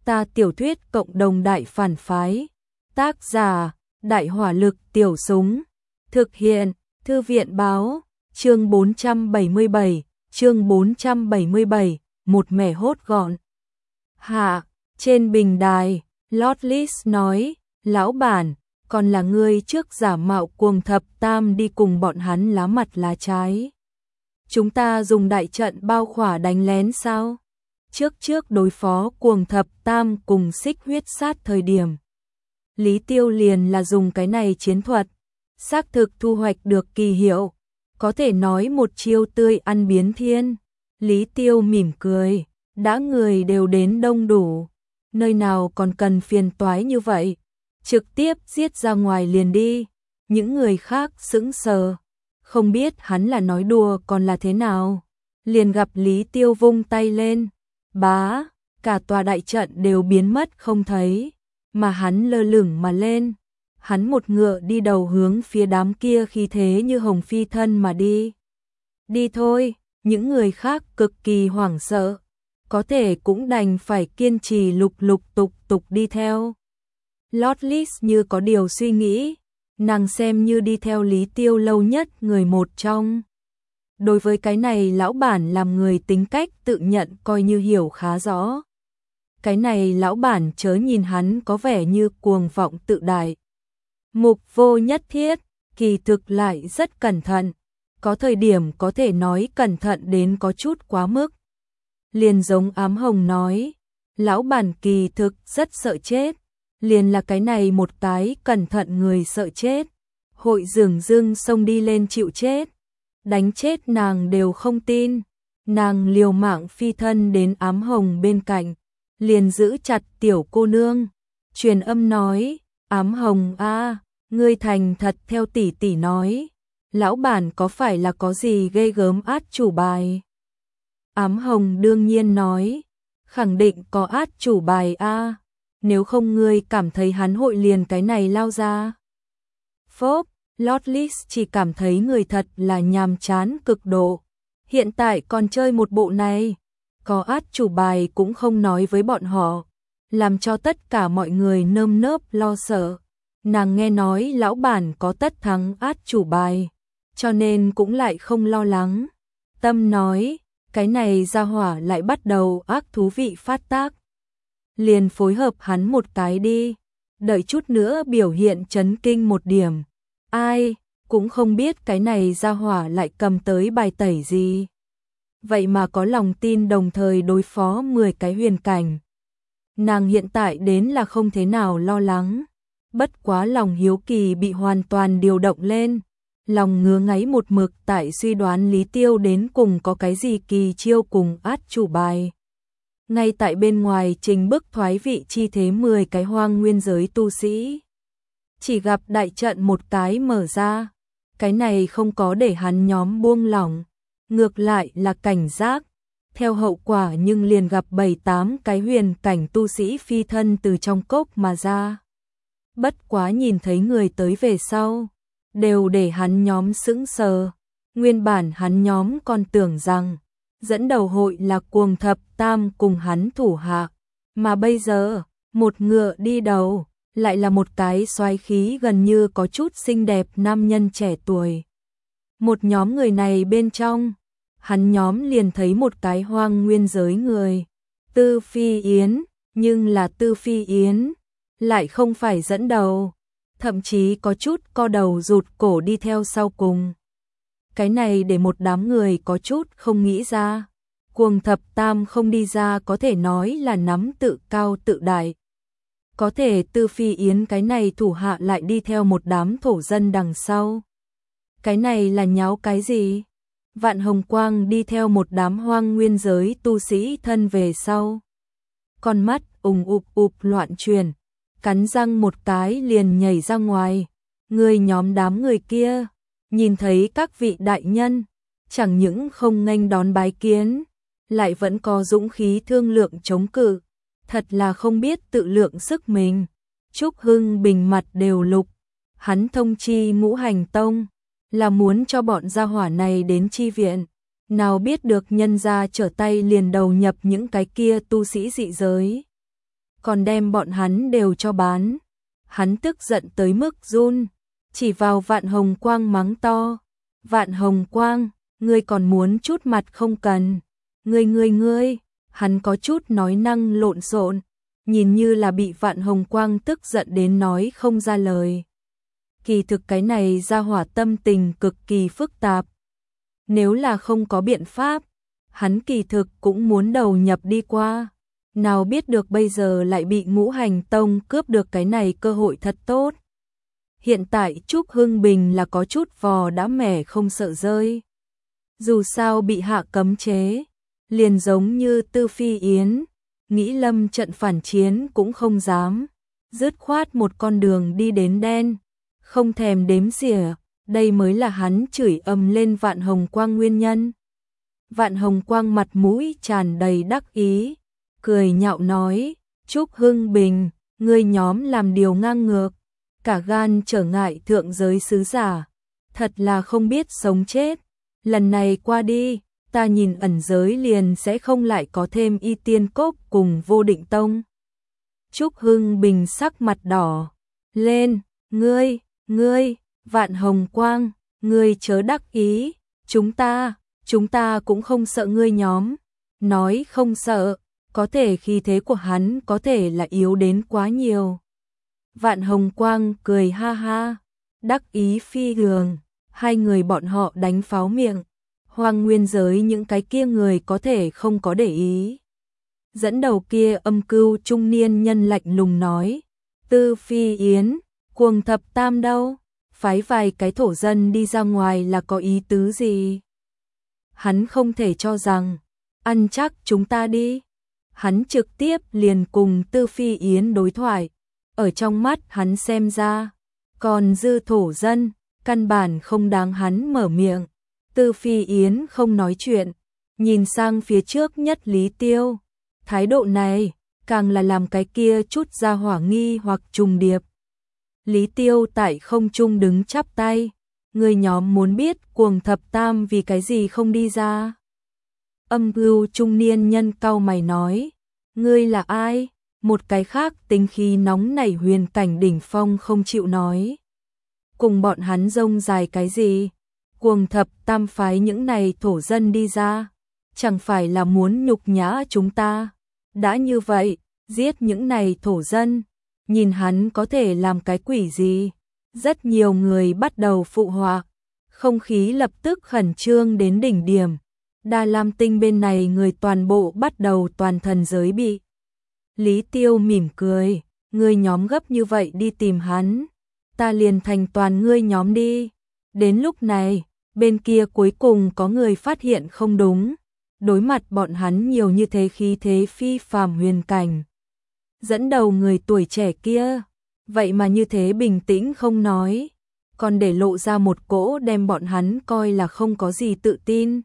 Ta tiểu thuyết cộng đồng đại phản phái. Tác giả, Đại hỏa lực tiểu súng. Thực hiện, Thư viện báo. Chương 477, một mẻ hốt gọn. Hạ, trên bình đài, Lord Lis nói, lão bản, còn là ngươi trước giả mạo Cuồng Thập Tam đi cùng bọn hắn lá mặt lá trái. Chúng ta dùng đại trận bao khỏa đánh lén sao? Trước đối phó Cuồng Thập Tam cùng Xích Huyết Sát thời điểm. Lý Tiêu liền là dùng cái này chiến thuật, xác thực thu hoạch được kỳ hiệu, có thể nói một chiêu tươi ăn biến thiên. Lý Tiêu mỉm cười, đã người đều đến đông đủ, nơi nào còn cần phiền toái như vậy, trực tiếp giết ra ngoài liền đi. Những người khác sững sờ, không biết hắn là nói đùa còn là thế nào. Liền gặp Lý Tiêu vung tay lên, bá, cả tòa đại trận đều biến mất không thấy, mà hắn lơ lửng mà lên. Hắn một ngựa đi đầu hướng phía đám kia khí thế như hồng phi thân mà đi. Đi thôi, những người khác cực kỳ hoảng sợ, có thể cũng đành phải kiên trì lục tục đi theo. Lord Lis như có điều suy nghĩ, nàng xem như đi theo Lý Tiêu lâu nhất người một trong. Đối với cái này lão bản làm người tính cách tự nhận coi như hiểu khá rõ. Cái này lão bản chớ nhìn hắn có vẻ như cuồng vọng tự đại. Mục vô nhất thiết, kỳ thực lại rất cẩn thận, có thời điểm có thể nói cẩn thận đến có chút quá mức. Liền giống Ám Hồng nói, lão bản kỳ thực rất sợ chết, liền là cái này một cái cẩn thận người sợ chết, hội dửng dưng xông đi lên chịu chết, đánh chết nàng đều không tin. Nàng liều mạng phi thân đến Ám Hồng bên cạnh, liền giữ chặt tiểu cô nương, truyền âm nói, Ám Hồng a, ngươi thành thật theo tỷ tỷ nói, lão bản có phải là có gì ghê gớm át chủ bài? Ám Hồng đương nhiên nói, khẳng định có át chủ bài a, nếu không ngươi cảm thấy hắn hội liền cái này lao ra. Phốp, Lord Lis chỉ cảm thấy người thật là nhàm chán cực độ, hiện tại còn chơi một bộ này, có át chủ bài cũng không nói với bọn họ, làm cho tất cả mọi người nơm nớp lo sợ. Nàng nghe nói lão bản có tất thắng át chủ bài, cho nên cũng lại không lo lắng. Tâm nói, cái này ra hỏa lại bắt đầu ác thú vị phát tác. Liền phối hợp hắn một cái đi, đợi chút nữa biểu hiện chấn kinh một điểm. Ai, cũng không biết cái này ra hỏa lại cầm tới bài tẩy gì. Vậy mà có lòng tin đồng thời đối phó 10 cái huyền cảnh. Nàng hiện tại đến là không thế nào lo lắng. Bất quá lòng hiếu kỳ bị hoàn toàn điều động lên, lòng ngứa ngáy một mực tại suy đoán Lý Tiêu đến cùng có cái gì kỳ chiêu cùng át chủ bài. Ngay tại bên ngoài trình bức thoái vị chi thế 10 cái hoang nguyên giới tu sĩ. Chỉ gặp đại trận một cái mở ra, cái này không có để hắn nhóm buông lỏng, ngược lại là cảnh giác. Theo hậu quả nhưng liền gặp 7-8 cái huyền cảnh tu sĩ phi thân từ trong cốc mà ra. Bất quá nhìn thấy người tới về sau, đều để hắn nhóm sững sờ. Nguyên bản hắn nhóm còn tưởng rằng dẫn đầu hội là Cuồng Thập Tam cùng hắn thủ hạ, mà bây giờ một ngựa đi đầu lại là một cái soái khí gần như có chút xinh đẹp nam nhân trẻ tuổi. Một nhóm người này bên trong, hắn nhóm liền thấy một cái hoang nguyên giới người, Tư Phi Yến, nhưng là Tư Phi Yến lại không phải dẫn đầu, thậm chí có chút co đầu rụt cổ đi theo sau cùng. Cái này để một đám người có chút không nghĩ ra. Cuồng Thập Tam không đi ra có thể nói là nắm tự cao tự đại. Có thể Tư Phi Yến cái này thủ hạ lại đi theo một đám thổ dân đằng sau. Cái này là nháo cái gì? Vạn Hồng Quang đi theo một đám hoang nguyên giới tu sĩ thân về sau. Con mắt ụp loạn chuyển, cắn răng một cái liền nhảy ra ngoài. Người nhóm đám người kia, nhìn thấy các vị đại nhân, chẳng những không nghênh đón bái kiến, lại vẫn có dũng khí thương lượng chống cự, thật là không biết tự lượng sức mình. Trúc Hưng Bình mặt đều lục, hắn thông chi Ngũ Hành Tông, là muốn cho bọn gia hỏa này đến chi viện, nào biết được nhân gia trở tay liền đầu nhập những cái kia tu sĩ dị giới. còn đem bọn hắn đều cho bán. Hắn tức giận tới mức run, chỉ vào Vạn Hồng Quang mắng to. Vạn Hồng Quang, ngươi còn muốn chút mặt không cần. Ngươi, hắn có chút nói năng lộn xộn, nhìn như là bị Vạn Hồng Quang tức giận đến nói không ra lời. Kỳ thực cái này ra hỏa tâm tình cực kỳ phức tạp. Nếu là không có biện pháp, hắn kỳ thực cũng muốn đầu nhập đi qua. Nào biết được bây giờ lại bị Ngũ Hành Tông cướp được cái này cơ hội thật tốt. Hiện tại Trúc Hưng Bình là có chút vò đã mẻ không sợ rơi. Dù sao bị hạ cấm chế, liền giống như Tư Phi Yến, nghĩ lâm trận phản chiến cũng không dám. Dứt khoát một con đường đi đến đen, không thèm đếm xỉa, đây mới là hắn chửi ầm lên Vạn Hồng Quang nguyên nhân. Vạn Hồng Quang mặt mũi tràn đầy đắc ý, cười nhạo nói, Trúc Hưng Bình, ngươi nhóm làm điều ngang ngược, cả gan trở ngại thượng giới sứ giả, thật là không biết sống chết. Lần này qua đi, ta nhìn ẩn giới liền sẽ không lại có thêm Y Tiên Cốc cùng Vô Định Tông. Trúc Hưng Bình sắc mặt đỏ lên, ngươi, Vạn Hồng Quang, ngươi chớ đắc ý, chúng ta cũng không sợ ngươi nhóm. Nói không sợ, có thể khí thế của hắn có thể là yếu đến quá nhiều. Vạn Hồng Quang cười ha ha, đắc ý phi thường, hai người bọn họ đánh pháo miệng. Hoang nguyên giới những cái kia người có thể không có để ý. Dẫn đầu kia Âm Cưu trung niên nhân lạnh lùng nói, Tư Phi Yến, Cuồng Thập Tam đâu, phái vài cái thổ dân đi ra ngoài là có ý tứ gì? Hắn không thể cho rằng, ăn chắc chúng ta đi. Hắn trực tiếp liền cùng Tư Phi Yến đối thoại, ở trong mắt hắn xem ra, còn dư thổ dân, căn bản không đáng hắn mở miệng. Tư Phi Yến không nói chuyện, nhìn sang phía trước nhất Lý Tiêu. Thái độ này, càng là làm cái kia chút ra hỏa nghi hoặc trùng điệp. Lý Tiêu tại không trung đứng chắp tay, người nhóm muốn biết Cuồng Thập Tam vì cái gì không đi ra. Âm Cưu trung niên nhân cau mày nói, ngươi là ai? Một cái khác tính khí nóng nảy huyền cảnh đỉnh phong không chịu nói. Cùng bọn hắn rông dài cái gì? Cuồng Thập Tam phái những này thổ dân đi ra, chẳng phải là muốn nhục nhã chúng ta. Đã như vậy, giết những này thổ dân, nhìn hắn có thể làm cái quỷ gì? Rất nhiều người bắt đầu phụ họa, không khí lập tức khẩn trương đến đỉnh điểm. Đa Lam Tinh bên này người toàn bộ bắt đầu toàn thần giới bị. Lý Tiêu mỉm cười, ngươi nhóm gấp như vậy đi tìm hắn, ta liền thành toàn ngươi nhóm đi. Đến lúc này, bên kia cuối cùng có người phát hiện không đúng, đối mặt bọn hắn nhiều như thế khí thế phi phàm huyền cảnh. Dẫn đầu người tuổi trẻ kia, vậy mà như thế bình tĩnh không nói, còn để lộ ra một cỗ đem bọn hắn coi là không có gì tự tin.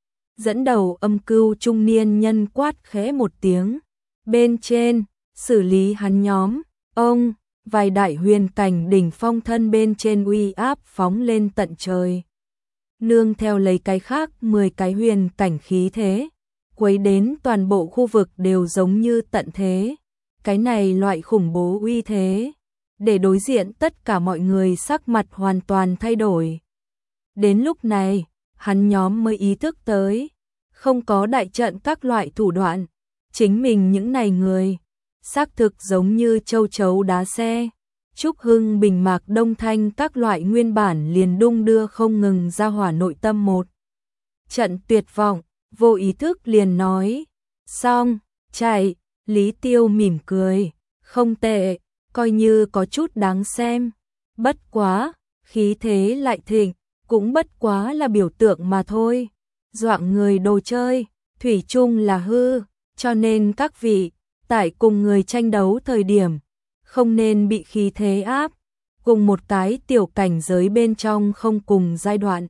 Dẫn đầu Âm Cưu trung niên nhân quát khẽ một tiếng, bên trên, xử lý hắn nhóm, ông, vài đại huyền cảnh đỉnh phong thân bên trên uy áp phóng lên tận trời. Nương theo lấy cái khác 10 cái huyền cảnh khí thế, quấy đến toàn bộ khu vực đều giống như tận thế. Cái này loại khủng bố uy thế, để đối diện tất cả mọi người sắc mặt hoàn toàn thay đổi. Đến lúc này, hắn nhóm mới ý thức tới, không có đại trận các loại thủ đoạn, chính mình những này người, xác thực giống như châu chấu đá xe. Trúc Hưng Bình Mạc Đông Thanh các loại nguyên bản liền đung đưa không ngừng ra hỏa nội tâm một trận tuyệt vọng, vô ý thức liền nói, xong, chạy. Lý Tiêu mỉm cười, không tệ, coi như có chút đáng xem. Bất quá, khí thế lại thịnh, cũng bất quá là biểu tượng mà thôi. Doạng người đồ chơi, thủy chung là hư, cho nên các vị, tại cùng người tranh đấu thời điểm, không nên bị khí thế áp, cùng một cái tiểu cảnh giới bên trong không cùng giai đoạn.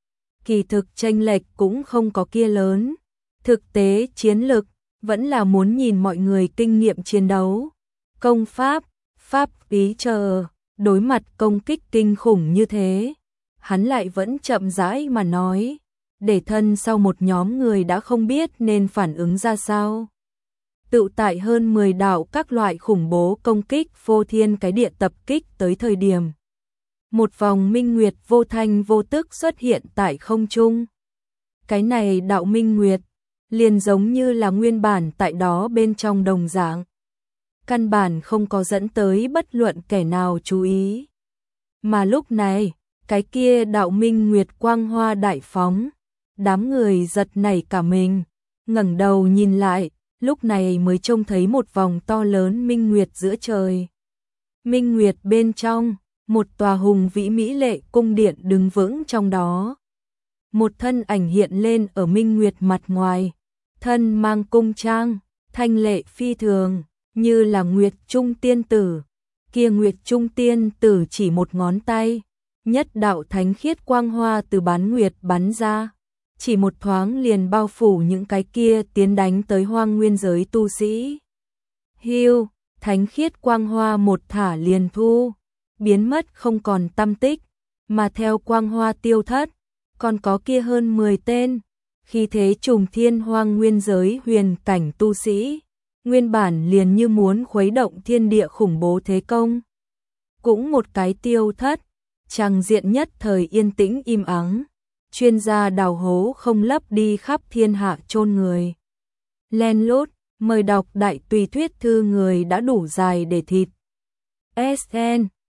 Kỳ thực chênh lệch cũng không có kia lớn, thực tế chiến lực, vẫn là muốn nhìn mọi người kinh nghiệm chiến đấu. Công pháp, pháp ý chờ, đối mặt công kích kinh khủng như thế, hắn lại vẫn chậm rãi mà nói, để thân sau một nhóm người đã không biết nên phản ứng ra sao. tự tại hơn 10 đạo các loại khủng bố công kích phô thiên cái địa tập kích tới thời điểm. Một vòng minh nguyệt vô thanh vô tức xuất hiện tại không trung. Cái này đạo minh nguyệt, liền giống như là nguyên bản tại đó bên trong đồng dạng. Căn bản không có dẫn tới bất luận kẻ nào chú ý. Mà lúc này, cái kia đạo minh nguyệt quang hoa đại phóng, đám người giật nảy cả mình, ngẩng đầu nhìn lại, lúc này mới trông thấy một vòng to lớn minh nguyệt giữa trời. Minh nguyệt bên trong, một tòa hùng vĩ mỹ lệ cung điện đứng vững trong đó. Một thân ảnh hiện lên ở minh nguyệt mặt ngoài, thân mang cung trang, thanh lệ phi thường, như là nguyệt trung tiên tử. Kia nguyệt trung tiên tử chỉ một ngón tay, nhất đạo thánh khiết quang hoa từ bán nguyệt bắn ra, chỉ một thoáng liền bao phủ những cái kia tiến đánh tới hoang nguyên giới tu sĩ. Hưu, thánh khiết quang hoa một thả liền thu, biến mất không còn tăm tích, mà theo quang hoa tiêu thất, còn có kia hơn 10 tên, khi thế trùng thiên hoang nguyên giới huyền cảnh tu sĩ, nguyên bản liền như muốn khuấy động thiên địa khủng bố thế công. Cũng một cái tiêu thất, tràng diện nhất thời yên tĩnh im ắng, chuyên gia đào hố không lấp đi khắp thiên hạ chôn người. Len lút, mời đọc đại tùy thuyết thư người đã đủ dài để thịt. SN